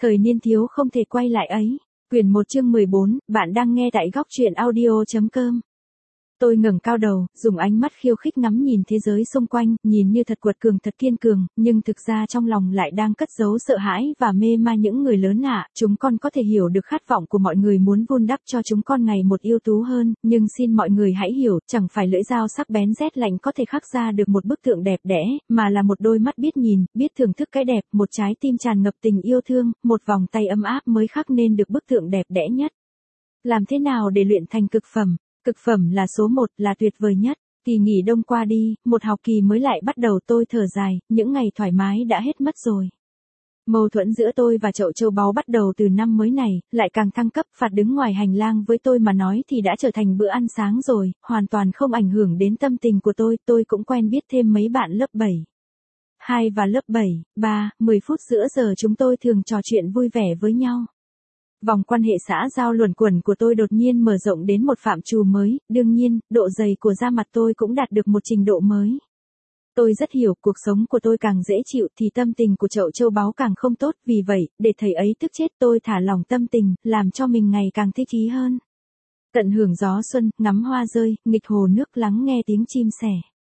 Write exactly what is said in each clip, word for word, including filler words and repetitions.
Thời niên thiếu không thể quay lại ấy. Quyển một chương mười bốn, bạn đang nghe tại góc truyện audio.com. Tôi ngẩng cao đầu, dùng ánh mắt khiêu khích ngắm nhìn thế giới xung quanh, nhìn như thật quật cường thật kiên cường, nhưng thực ra trong lòng lại đang cất giấu sợ hãi và mê ma những người lớn lạ. Chúng con có thể hiểu được khát vọng của mọi người muốn vun đắp cho chúng con ngày một ưu tú hơn, nhưng xin mọi người hãy hiểu, chẳng phải lưỡi dao sắc bén rét lạnh có thể khắc ra được một bức tượng đẹp đẽ, mà là một đôi mắt biết nhìn, biết thưởng thức cái đẹp, một trái tim tràn ngập tình yêu thương, một vòng tay ấm áp mới khắc nên được bức tượng đẹp đẽ nhất. Làm thế nào để luyện thành cực phẩm? Cực phẩm là số một, là tuyệt vời nhất. Kỳ nghỉ đông qua đi, một học kỳ mới lại bắt đầu, tôi thở dài, những ngày thoải mái đã hết mất rồi. Mâu thuẫn giữa tôi và chậu châu báu bắt đầu từ năm mới này, lại càng thăng cấp. Phạt đứng ngoài hành lang với tôi mà nói thì đã trở thành bữa ăn sáng rồi, hoàn toàn không ảnh hưởng đến tâm tình của tôi. Tôi cũng quen biết thêm mấy bạn lớp bảy, hai và lớp bảy, ba, mười phút giữa giờ chúng tôi thường trò chuyện vui vẻ với nhau. Vòng quan hệ xã giao luẩn quẩn của tôi đột nhiên mở rộng đến một phạm trù mới, đương nhiên, độ dày của da mặt tôi cũng đạt được một trình độ mới. Tôi rất hiểu, cuộc sống của tôi càng dễ chịu thì tâm tình của chậu châu báu càng không tốt, vì vậy, để thầy ấy tức chết tôi thả lỏng tâm tình, làm cho mình ngày càng thích ý hơn. Tận hưởng gió xuân, ngắm hoa rơi, nghịch hồ nước, lắng nghe tiếng chim sẻ.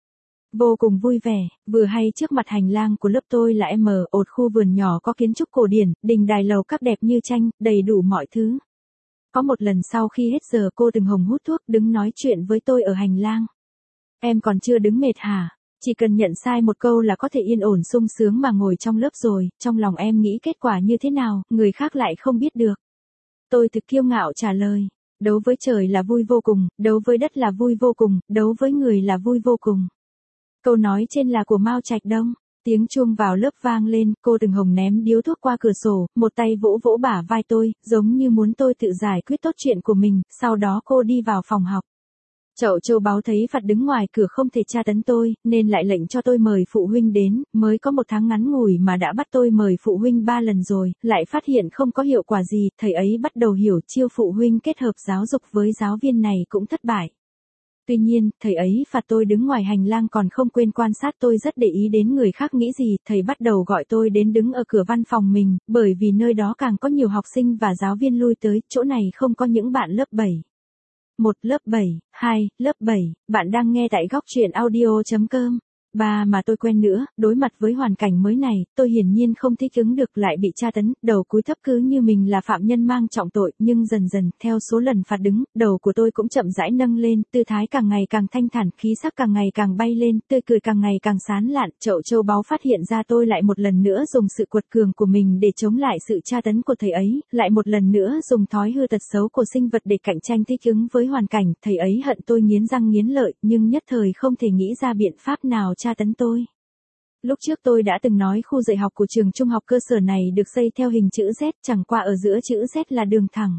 Vô cùng vui vẻ, vừa hay trước mặt hành lang của lớp tôi là M, một khu vườn nhỏ có kiến trúc cổ điển, đình đài lầu các đẹp như tranh, đầy đủ mọi thứ. Có một lần sau khi hết giờ cô từng hồng hút thuốc đứng nói chuyện với tôi ở hành lang. Em còn chưa đứng mệt hả? Chỉ cần nhận sai một câu là có thể yên ổn sung sướng mà ngồi trong lớp rồi, trong lòng em nghĩ kết quả như thế nào, người khác lại không biết được. Tôi thực kiêu ngạo trả lời, đấu với trời là vui vô cùng, đấu với đất là vui vô cùng, đấu với người là vui vô cùng. Câu nói trên là của Mao Trạch Đông. Tiếng chuông vào lớp vang lên, cô từng hồng ném điếu thuốc qua cửa sổ, một tay vỗ vỗ bả vai tôi, giống như muốn tôi tự giải quyết tốt chuyện của mình, sau đó cô đi vào phòng học. Chậu châu báu thấy Phạt đứng ngoài cửa không thể tra tấn tôi, nên lại lệnh cho tôi mời phụ huynh đến, mới có một tháng ngắn ngủi mà đã bắt tôi mời phụ huynh ba lần rồi, lại phát hiện không có hiệu quả gì, thầy ấy bắt đầu hiểu chiêu phụ huynh kết hợp giáo dục với giáo viên này cũng thất bại. Tuy nhiên, thầy ấy phạt tôi đứng ngoài hành lang còn không quên quan sát tôi rất để ý đến người khác nghĩ gì, thầy bắt đầu gọi tôi đến đứng ở cửa văn phòng mình, bởi vì nơi đó càng có nhiều học sinh và giáo viên lui tới, chỗ này không có những bạn lớp bảy. một, lớp bảy, hai, lớp bảy, bạn đang nghe tại góc truyện audio.com. Ba mà tôi quen nữa, đối mặt với hoàn cảnh mới này, tôi hiển nhiên không thích ứng được, lại bị tra tấn, đầu cúi thấp cứ như mình là phạm nhân mang trọng tội, nhưng dần dần, theo số lần phạt đứng, đầu của tôi cũng chậm rãi nâng lên, tư thái càng ngày càng thanh thản, khí sắc càng ngày càng bay lên, tươi cười càng ngày càng sán lạn. Chậu châu báu phát hiện ra tôi lại một lần nữa dùng sự quật cường của mình để chống lại sự tra tấn của thầy ấy, lại một lần nữa dùng thói hư tật xấu của sinh vật để cạnh tranh thích ứng với hoàn cảnh. Thầy ấy hận tôi nghiến răng nghiến lợi, nhưng nhất thời không thể nghĩ ra biện pháp nào tra tấn tôi. Lúc trước tôi đã từng nói khu dạy học của trường trung học cơ sở này được xây theo hình chữ Z, chẳng qua ở giữa chữ Z là đường thẳng.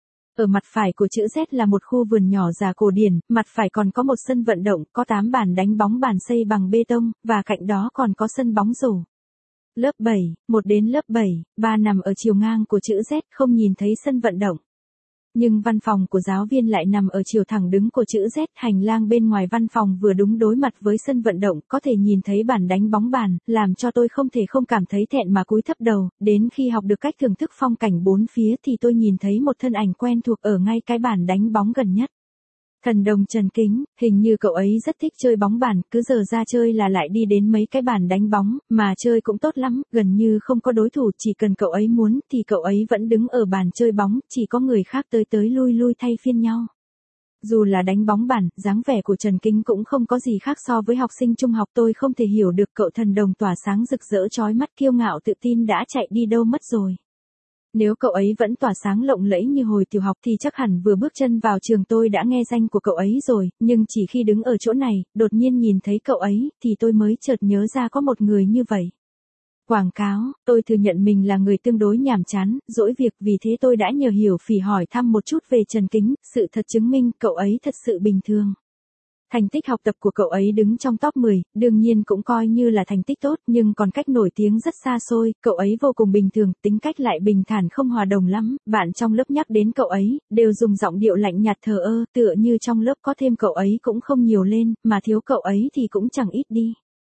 Ở mặt phải của chữ Z là một khu vườn nhỏ già cổ điển, mặt phải còn có một sân vận động, có tám bàn đánh bóng bàn xây bằng bê tông, và cạnh đó còn có sân bóng rổ. Lớp bảy, một đến lớp bảy, ba nằm ở chiều ngang của chữ Z, không nhìn thấy sân vận động. Nhưng văn phòng của giáo viên lại nằm ở chiều thẳng đứng của chữ Z, hành lang bên ngoài văn phòng vừa đúng đối mặt với sân vận động, có thể nhìn thấy bàn đánh bóng bàn, làm cho tôi không thể không cảm thấy thẹn mà cúi thấp đầu, đến khi học được cách thưởng thức phong cảnh bốn phía thì tôi nhìn thấy một thân ảnh quen thuộc ở ngay cái bàn đánh bóng gần nhất. Thần đồng Trần Kính, hình như cậu ấy rất thích chơi bóng bàn, cứ giờ ra chơi là lại đi đến mấy cái bàn đánh bóng, mà chơi cũng tốt lắm, gần như không có đối thủ, chỉ cần cậu ấy muốn thì cậu ấy vẫn đứng ở bàn chơi bóng, chỉ có người khác tới tới lui lui thay phiên nhau. Dù là đánh bóng bàn, dáng vẻ của Trần Kính cũng không có gì khác so với học sinh trung học, tôi không thể hiểu được cậu thần đồng tỏa sáng rực rỡ chói mắt kiêu ngạo tự tin đã chạy đi đâu mất rồi. Nếu cậu ấy vẫn tỏa sáng lộng lẫy như hồi tiểu học thì chắc hẳn vừa bước chân vào trường tôi đã nghe danh của cậu ấy rồi, nhưng chỉ khi đứng ở chỗ này, đột nhiên nhìn thấy cậu ấy, thì tôi mới chợt nhớ ra có một người như vậy. Quảng cáo, tôi thừa nhận mình là người tương đối nhàm chán, dỗi việc, vì thế tôi đã nhờ Hiểu Phỉ hỏi thăm một chút về Trần Kính, sự thật chứng minh cậu ấy thật sự bình thường. Thành tích học tập của cậu ấy đứng trong top mười, đương nhiên cũng coi như là thành tích tốt, nhưng còn cách nổi tiếng rất xa xôi, cậu ấy vô cùng bình thường, tính cách lại bình thản không hòa đồng lắm, bạn trong lớp nhắc đến cậu ấy, đều dùng giọng điệu lạnh nhạt thờ ơ, tựa như trong lớp có thêm cậu ấy cũng không nhiều lên, mà thiếu cậu ấy thì cũng chẳng ít đi.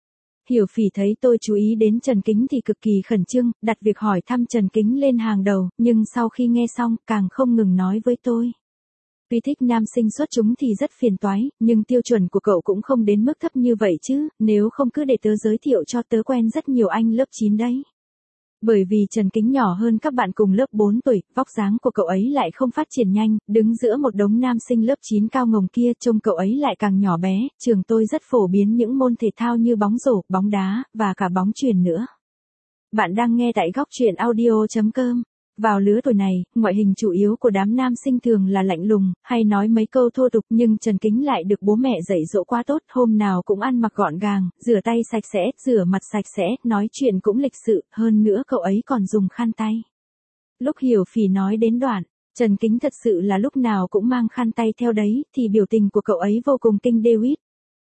Hiểu Phỉ thấy tôi chú ý đến Trần Kính thì cực kỳ khẩn trương, đặt việc hỏi thăm Trần Kính lên hàng đầu, nhưng sau khi nghe xong càng không ngừng nói với tôi. Tuy thích nam sinh xuất chúng thì rất phiền toái, nhưng tiêu chuẩn của cậu cũng không đến mức thấp như vậy chứ, nếu không cứ để tớ giới thiệu cho tớ quen rất nhiều anh lớp chín đấy. Bởi vì Trần Kính nhỏ hơn các bạn cùng lớp bốn tuổi, vóc dáng của cậu ấy lại không phát triển nhanh, đứng giữa một đống nam sinh lớp chín cao ngồng kia trông cậu ấy lại càng nhỏ bé, trường tôi rất phổ biến những môn thể thao như bóng rổ, bóng đá, và cả bóng chuyền nữa. Bạn đang nghe tại góc truyện audio chấm com. Vào lứa tuổi này, ngoại hình chủ yếu của đám nam sinh thường là lạnh lùng, hay nói mấy câu thô tục, nhưng Trần Kính lại được bố mẹ dạy dỗ quá tốt, hôm nào cũng ăn mặc gọn gàng, rửa tay sạch sẽ, rửa mặt sạch sẽ, nói chuyện cũng lịch sự, hơn nữa cậu ấy còn dùng khăn tay. Lúc Hiểu Phỉ nói đến đoạn, Trần Kính thật sự là lúc nào cũng mang khăn tay theo đấy, thì biểu tình của cậu ấy vô cùng kinh David.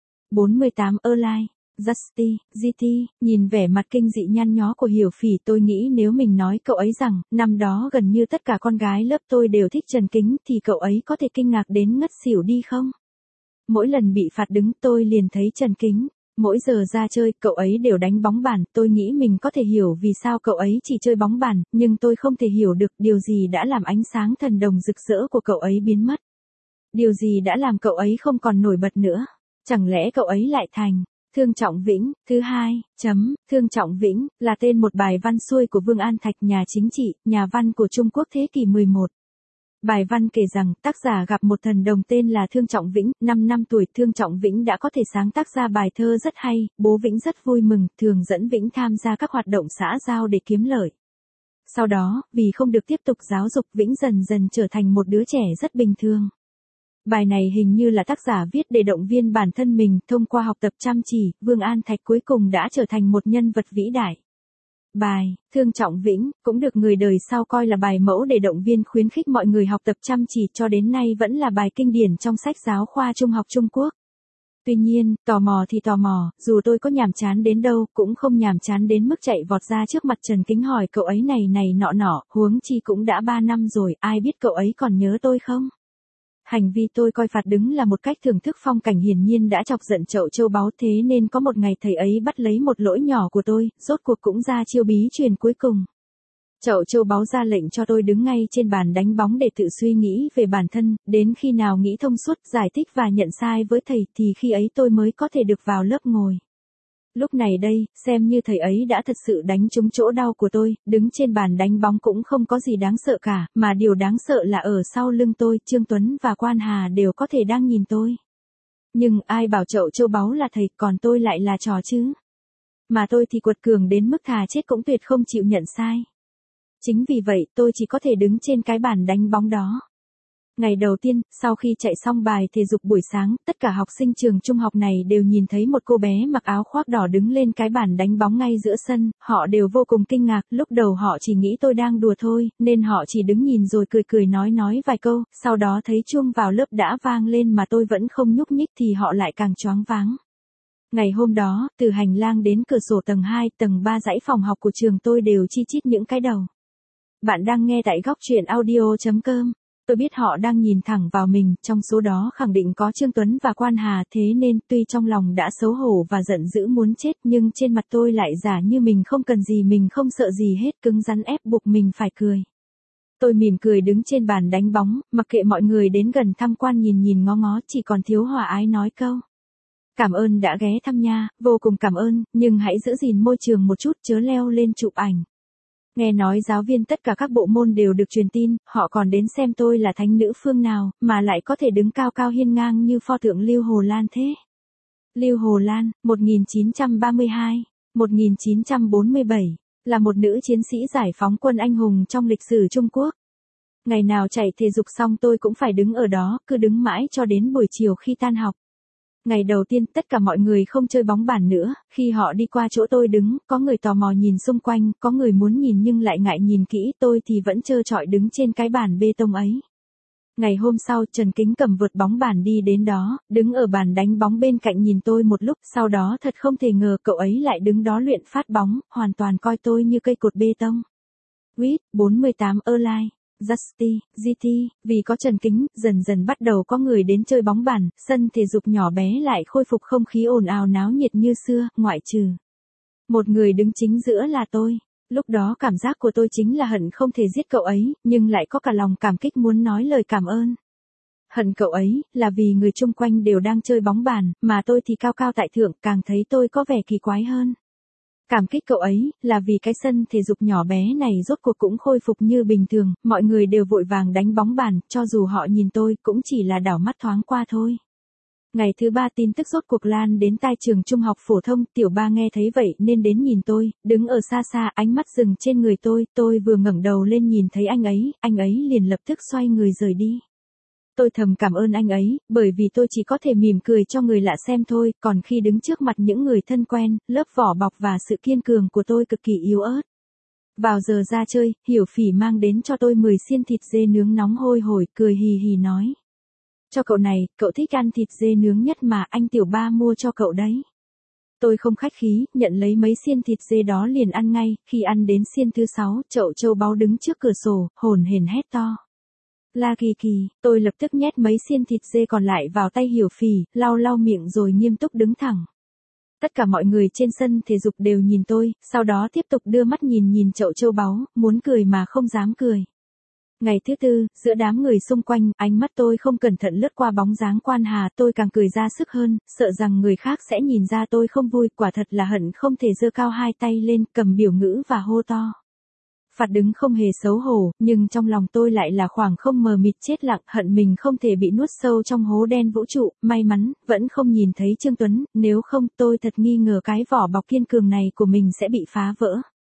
bốn mươi tám Erline. Justy, giê tê, nhìn vẻ mặt kinh dị nhăn nhó của Hiểu Phỉ tôi nghĩ nếu mình nói cậu ấy rằng, năm đó gần như tất cả con gái lớp tôi đều thích Trần Kính thì cậu ấy có thể kinh ngạc đến ngất xỉu đi không? Mỗi lần bị phạt đứng tôi liền thấy Trần Kính, mỗi giờ ra chơi cậu ấy đều đánh bóng bàn, tôi nghĩ mình có thể hiểu vì sao cậu ấy chỉ chơi bóng bàn, nhưng tôi không thể hiểu được điều gì đã làm ánh sáng thần đồng rực rỡ của cậu ấy biến mất. Điều gì đã làm cậu ấy không còn nổi bật nữa? Chẳng lẽ cậu ấy lại thành Thương Trọng Vĩnh? Thứ hai, chấm, Thương Trọng Vĩnh, là tên một bài văn xuôi của Vương An Thạch, nhà chính trị, nhà văn của Trung Quốc thế kỷ mười một. Bài văn kể rằng, tác giả gặp một thần đồng tên là Thương Trọng Vĩnh, năm năm tuổi, Thương Trọng Vĩnh đã có thể sáng tác ra bài thơ rất hay, bố Vĩnh rất vui mừng, thường dẫn Vĩnh tham gia các hoạt động xã giao để kiếm lợi. Sau đó, vì không được tiếp tục giáo dục, Vĩnh dần dần trở thành một đứa trẻ rất bình thường. Bài này hình như là tác giả viết để động viên bản thân mình, thông qua học tập chăm chỉ, Vương An Thạch cuối cùng đã trở thành một nhân vật vĩ đại. Bài Thương Trọng Vĩnh cũng được người đời sau coi là bài mẫu để động viên khuyến khích mọi người học tập chăm chỉ, cho đến nay vẫn là bài kinh điển trong sách giáo khoa trung học Trung Quốc. Tuy nhiên, tò mò thì tò mò, dù tôi có nhàm chán đến đâu, cũng không nhàm chán đến mức chạy vọt ra trước mặt Trần Kính hỏi cậu ấy này này nọ nọ, huống chi cũng đã ba năm rồi, ai biết cậu ấy còn nhớ tôi không? Hành vi tôi coi phạt đứng là một cách thưởng thức phong cảnh hiển nhiên đã chọc giận Chậu Châu Báu, thế nên có một ngày thầy ấy bắt lấy một lỗi nhỏ của tôi, rốt cuộc cũng ra chiêu bí truyền cuối cùng. Chậu Châu Báu ra lệnh cho tôi đứng ngay trên bàn đánh bóng để tự suy nghĩ về bản thân, đến khi nào nghĩ thông suốt, giải thích và nhận sai với thầy thì khi ấy tôi mới có thể được vào lớp ngồi. Lúc này đây, xem như thầy ấy đã thật sự đánh trúng chỗ đau của tôi, đứng trên bàn đánh bóng cũng không có gì đáng sợ cả, mà điều đáng sợ là ở sau lưng tôi, Trương Tuấn và Quan Hà đều có thể đang nhìn tôi. Nhưng ai bảo Chậu Châu Báu là thầy, còn tôi lại là trò chứ? Mà tôi thì quật cường đến mức thà chết cũng tuyệt không chịu nhận sai. Chính vì vậy, tôi chỉ có thể đứng trên cái bàn đánh bóng đó. Ngày đầu tiên, sau khi chạy xong bài thể dục buổi sáng, tất cả học sinh trường trung học này đều nhìn thấy một cô bé mặc áo khoác đỏ đứng lên cái bàn đánh bóng ngay giữa sân, họ đều vô cùng kinh ngạc, lúc đầu họ chỉ nghĩ tôi đang đùa thôi, nên họ chỉ đứng nhìn rồi cười cười nói nói vài câu, sau đó thấy chuông vào lớp đã vang lên mà tôi vẫn không nhúc nhích thì họ lại càng choáng váng. Ngày hôm đó, từ hành lang đến cửa sổ tầng hai, tầng ba dãy phòng học của trường tôi đều chi chít những cái đầu. Bạn đang nghe tại góc truyện audio chấm com. Tôi biết họ đang nhìn thẳng vào mình, trong số đó khẳng định có Trương Tuấn và Quan Hà, thế nên tuy trong lòng đã xấu hổ và giận dữ muốn chết nhưng trên mặt tôi lại giả như mình không cần gì, mình không sợ gì hết, cứng rắn ép buộc mình phải cười. Tôi mỉm cười đứng trên bàn đánh bóng, mặc kệ mọi người đến gần tham quan nhìn nhìn ngó ngó, chỉ còn thiếu hòa ái nói câu. Cảm ơn đã ghé thăm nha, vô cùng cảm ơn, nhưng hãy giữ gìn môi trường một chút, chớ leo lên chụp ảnh. Nghe nói giáo viên tất cả các bộ môn đều được truyền tin, họ còn đến xem tôi là thánh nữ phương nào, mà lại có thể đứng cao cao hiên ngang như pho tượng Lưu Hồ Lan thế. Lưu Hồ Lan, một nghìn chín trăm ba mươi hai đến một nghìn chín trăm bốn mươi bảy, là một nữ chiến sĩ giải phóng quân anh hùng trong lịch sử Trung Quốc. Ngày nào chạy thể dục xong tôi cũng phải đứng ở đó, cứ đứng mãi cho đến buổi chiều khi tan học. Ngày đầu tiên, tất cả mọi người không chơi bóng bàn nữa, khi họ đi qua chỗ tôi đứng, có người tò mò nhìn xung quanh, có người muốn nhìn nhưng lại ngại nhìn kỹ, tôi thì vẫn trơ trọi đứng trên cái bàn bê tông ấy. Ngày hôm sau, Trần Kính cầm vợt bóng bàn đi đến đó, đứng ở bàn đánh bóng bên cạnh nhìn tôi một lúc, sau đó thật không thể ngờ cậu ấy lại đứng đó luyện phát bóng, hoàn toàn coi tôi như cây cột bê tông. Quýt, bốn mươi tám Erline. Justy, giê tê, vì có Trần Kính, dần dần bắt đầu có người đến chơi bóng bàn, sân thể dục nhỏ bé lại khôi phục không khí ồn ào náo nhiệt như xưa, ngoại trừ Một người đứng chính giữa là tôi. Lúc đó cảm giác của tôi chính là hận không thể giết cậu ấy, nhưng lại có cả lòng cảm kích muốn nói lời cảm ơn. Hận cậu ấy, là vì người chung quanh đều đang chơi bóng bàn, mà tôi thì cao cao tại thượng, càng thấy tôi có vẻ kỳ quái hơn. Cảm kích cậu ấy, là vì cái sân thể dục nhỏ bé này rốt cuộc cũng khôi phục như bình thường, mọi người đều vội vàng đánh bóng bàn, cho dù họ nhìn tôi cũng chỉ là đảo mắt thoáng qua thôi. Ngày thứ ba tin tức rốt cuộc lan đến tai trường trung học phổ thông, tiểu ba nghe thấy vậy nên đến nhìn tôi, đứng ở xa xa, ánh mắt dừng trên người tôi, tôi vừa ngẩng đầu lên nhìn thấy anh ấy, anh ấy liền lập tức xoay người rời đi. Tôi thầm cảm ơn anh ấy, bởi vì tôi chỉ có thể mỉm cười cho người lạ xem thôi, còn khi đứng trước mặt những người thân quen, lớp vỏ bọc và sự kiên cường của tôi cực kỳ yếu ớt. Vào giờ ra chơi, Hiểu Phỉ mang đến cho tôi mười xiên thịt dê nướng nóng hôi hổi, cười hì hì nói. Cho cậu này, cậu thích ăn thịt dê nướng nhất mà anh tiểu ba mua cho cậu đấy. Tôi không khách khí, nhận lấy mấy xiên thịt dê đó liền ăn ngay, khi ăn đến xiên thứ sáu, Chậu Châu Báu đứng trước cửa sổ, hồn hển hét to. La Kỳ Kỳ, tôi lập tức nhét mấy xiên thịt dê còn lại vào tay Hiểu Phỉ, lau lau miệng rồi nghiêm túc đứng thẳng. Tất cả mọi người trên sân thể dục đều nhìn tôi, sau đó tiếp tục đưa mắt nhìn nhìn Chậu Châu Báu, muốn cười mà không dám cười. Ngày thứ tư, giữa đám người xung quanh, ánh mắt tôi không cẩn thận lướt qua bóng dáng Quan Hà, tôi càng cười ra sức hơn, sợ rằng người khác sẽ nhìn ra tôi không vui, quả thật là hận không thể giơ cao hai tay lên, cầm biểu ngữ và hô to. Phạt đứng không hề xấu hổ, nhưng trong lòng tôi lại là khoảng không mờ mịt chết lặng, hận mình không thể bị nuốt sâu trong hố đen vũ trụ, may mắn, vẫn không nhìn thấy Trương Tuấn, nếu không tôi thật nghi ngờ cái vỏ bọc kiên cường này của mình sẽ bị phá vỡ.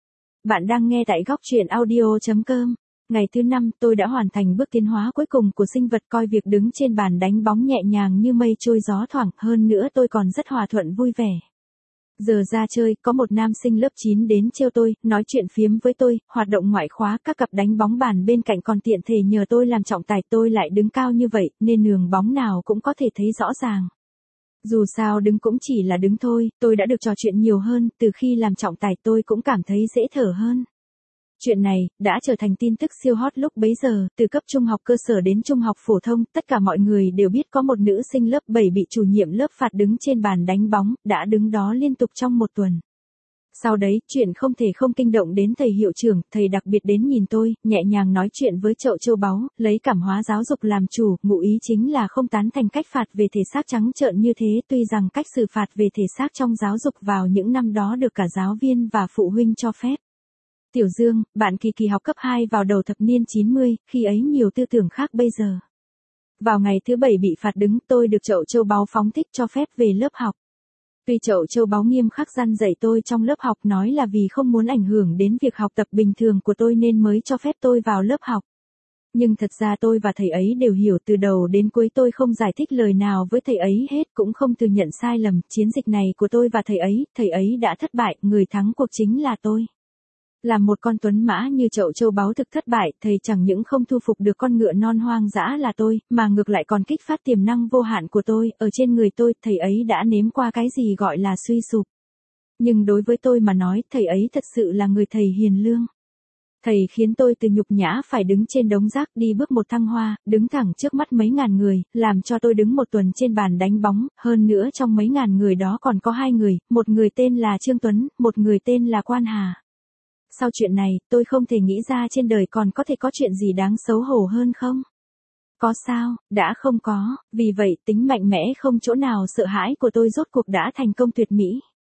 Bạn đang nghe tại góc truyện audio chấm com. Ngày thứ năm, tôi đã hoàn thành bước tiến hóa cuối cùng của sinh vật, coi việc đứng trên bàn đánh bóng nhẹ nhàng như mây trôi gió thoảng, hơn nữa tôi còn rất hòa thuận vui vẻ. Giờ ra chơi, có một nam sinh lớp chín đến trêu tôi, nói chuyện phiếm với tôi, hoạt động ngoại khóa, các cặp đánh bóng bàn bên cạnh còn tiện thể nhờ tôi làm trọng tài, tôi lại đứng cao như vậy, nên đường bóng nào cũng có thể thấy rõ ràng. Dù sao đứng cũng chỉ là đứng thôi, tôi đã được trò chuyện nhiều hơn, từ khi làm trọng tài tôi cũng cảm thấy dễ thở hơn. Chuyện này, đã trở thành tin tức siêu hot lúc bấy giờ, từ cấp trung học cơ sở đến trung học phổ thông, tất cả mọi người đều biết có một nữ sinh lớp bảy bị chủ nhiệm lớp phạt đứng trên bàn đánh bóng, đã đứng đó liên tục trong một tuần. Sau đấy, chuyện không thể không kinh động đến thầy hiệu trưởng, thầy đặc biệt đến nhìn tôi, nhẹ nhàng nói chuyện với Chậu Châu Báu, lấy cảm hóa giáo dục làm chủ, ngụ ý chính là không tán thành cách phạt về thể xác trắng trợn như thế, tuy rằng cách xử phạt về thể xác trong giáo dục vào những năm đó được cả giáo viên và phụ huynh cho phép. Tiểu Dương, bạn Kỳ Kỳ học cấp hai vào đầu thập niên chín mươi, khi ấy nhiều tư tưởng khác bây giờ. Vào ngày thứ bảy bị phạt đứng, tôi được Chậu Châu Báu phóng thích cho phép về lớp học. Tuy Chậu Châu Báu nghiêm khắc răn dạy tôi trong lớp học, nói là vì không muốn ảnh hưởng đến việc học tập bình thường của tôi nên mới cho phép tôi vào lớp học. Nhưng thật ra tôi và thầy ấy đều hiểu, từ đầu đến cuối tôi không giải thích lời nào với thầy ấy hết, cũng không thừa nhận sai lầm, chiến dịch này của tôi và thầy ấy, thầy ấy đã thất bại, người thắng cuộc chính là tôi. Làm một con tuấn mã như Chậu Châu Báu thực thất bại, thầy chẳng những không thu phục được con ngựa non hoang dã là tôi, mà ngược lại còn kích phát tiềm năng vô hạn của tôi, ở trên người tôi, thầy ấy đã nếm qua cái gì gọi là suy sụp. Nhưng đối với tôi mà nói, thầy ấy thật sự là người thầy hiền lương. Thầy khiến tôi từ nhục nhã phải đứng trên đống rác đi bước một thăng hoa, đứng thẳng trước mắt mấy ngàn người, làm cho tôi đứng một tuần trên bàn đánh bóng, hơn nữa trong mấy ngàn người đó còn có hai người, một người tên là Trương Tuấn, một người tên là Quan Hà. Sau chuyện này, tôi không thể nghĩ ra trên đời còn có thể có chuyện gì đáng xấu hổ hơn không? Có sao, đã không có, vì vậy tính mạnh mẽ không chỗ nào sợ hãi của tôi rốt cuộc đã thành công tuyệt mỹ.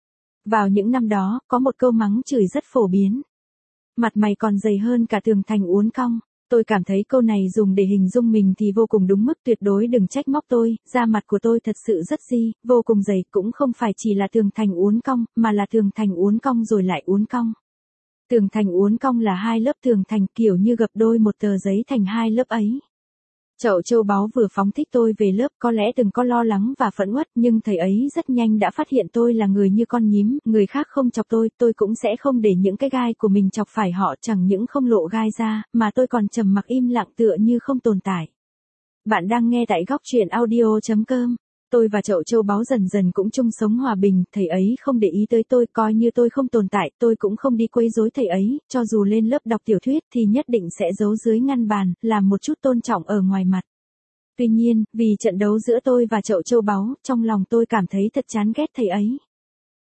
Vào những năm đó, có một câu mắng chửi rất phổ biến. Mặt mày còn dày hơn cả tường thành uốn cong. Tôi cảm thấy câu này dùng để hình dung mình thì vô cùng đúng mức, tuyệt đối đừng trách móc tôi, da mặt của tôi thật sự rất di, vô cùng dày, cũng không phải chỉ là tường thành uốn cong, mà là tường thành uốn cong rồi lại uốn cong. Tường thành uốn cong là hai lớp tường thành, kiểu như gập đôi một tờ giấy thành hai lớp ấy. Chậu Châu Báu vừa phóng thích tôi về lớp, có lẽ từng có lo lắng và phẫn uất, nhưng thầy ấy rất nhanh đã phát hiện tôi là người như con nhím, người khác không chọc tôi, tôi cũng sẽ không để những cái gai của mình chọc phải họ, chẳng những không lộ gai ra, mà tôi còn trầm mặc im lặng tựa như không tồn tại. Bạn đang nghe tại góc truyện audio chấm com. Tôi và Chậu Châu Báu dần dần cũng chung sống hòa bình, thầy ấy không để ý tới tôi, coi như tôi không tồn tại, tôi cũng không đi quấy rối thầy ấy, cho dù lên lớp đọc tiểu thuyết thì nhất định sẽ giấu dưới ngăn bàn, làm một chút tôn trọng ở ngoài mặt. Tuy nhiên, vì trận đấu giữa tôi và Chậu Châu Báu, trong lòng tôi cảm thấy thật chán ghét thầy ấy.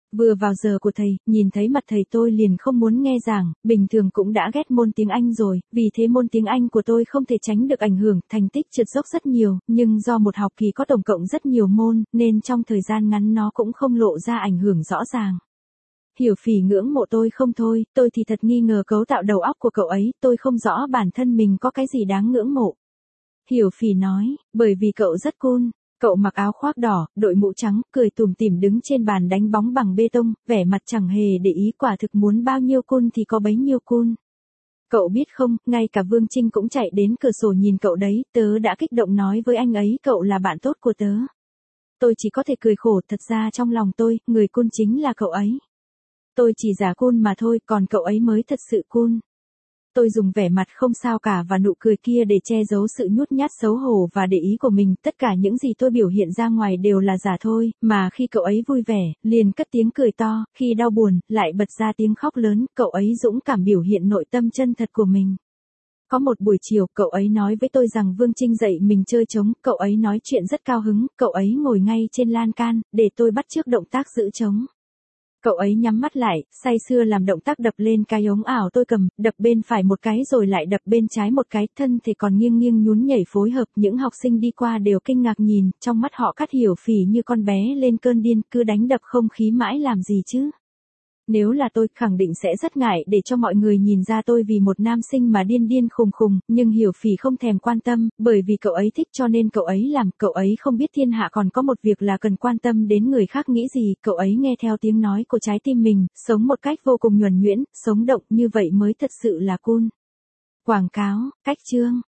Vừa vào giờ của thầy, nhìn thấy mặt thầy tôi liền không muốn nghe giảng, bình thường cũng đã ghét môn tiếng Anh rồi, vì thế môn tiếng Anh của tôi không thể tránh được ảnh hưởng, thành tích trượt dốc rất nhiều, nhưng do một học kỳ có tổng cộng rất nhiều môn, nên trong thời gian ngắn nó cũng không lộ ra ảnh hưởng rõ ràng. Hiểu Phỉ ngưỡng mộ tôi không thôi, tôi thì thật nghi ngờ cấu tạo đầu óc của cậu ấy, tôi không rõ bản thân mình có cái gì đáng ngưỡng mộ. Hiểu Phỉ nói, bởi vì cậu rất cool. Cậu mặc áo khoác đỏ, đội mũ trắng, cười tủm tỉm đứng trên bàn đánh bóng bằng bê tông, vẻ mặt chẳng hề để ý, quả thực muốn bao nhiêu cool thì có bấy nhiêu cool. Cậu biết không, ngay cả Vương Trinh cũng chạy đến cửa sổ nhìn cậu đấy, tớ đã kích động nói với anh ấy cậu là bạn tốt của tớ. Tôi chỉ có thể cười khổ, thật ra trong lòng tôi, người cool chính là cậu ấy. Tôi chỉ giả cool mà thôi, còn cậu ấy mới thật sự cool. Tôi dùng vẻ mặt không sao cả và nụ cười kia để che giấu sự nhút nhát xấu hổ và để ý của mình, tất cả những gì tôi biểu hiện ra ngoài đều là giả thôi, mà khi cậu ấy vui vẻ, liền cất tiếng cười to, khi đau buồn, lại bật ra tiếng khóc lớn, cậu ấy dũng cảm biểu hiện nội tâm chân thật của mình. Có một buổi chiều, cậu ấy nói với tôi rằng Vương Trinh dạy mình chơi trống, cậu ấy nói chuyện rất cao hứng, cậu ấy ngồi ngay trên lan can, để tôi bắt chước động tác giữ trống. Cậu ấy nhắm mắt lại, say sưa làm động tác đập lên cái ống ảo tôi cầm, đập bên phải một cái rồi lại đập bên trái một cái, thân thì còn nghiêng nghiêng nhún nhảy phối hợp, những học sinh đi qua đều kinh ngạc nhìn, trong mắt họ Cát Hiểu Phỉ như con bé lên cơn điên, cứ đánh đập không khí mãi làm gì chứ. Nếu là tôi, khẳng định sẽ rất ngại để cho mọi người nhìn ra tôi vì một nam sinh mà điên điên khùng khùng, nhưng Hiểu Phỉ không thèm quan tâm, bởi vì cậu ấy thích cho nên cậu ấy làm, cậu ấy không biết thiên hạ còn có một việc là cần quan tâm đến người khác nghĩ gì, cậu ấy nghe theo tiếng nói của trái tim mình, sống một cách vô cùng nhuần nhuyễn, sống động như vậy mới thật sự là cool. Quảng cáo, cách chương.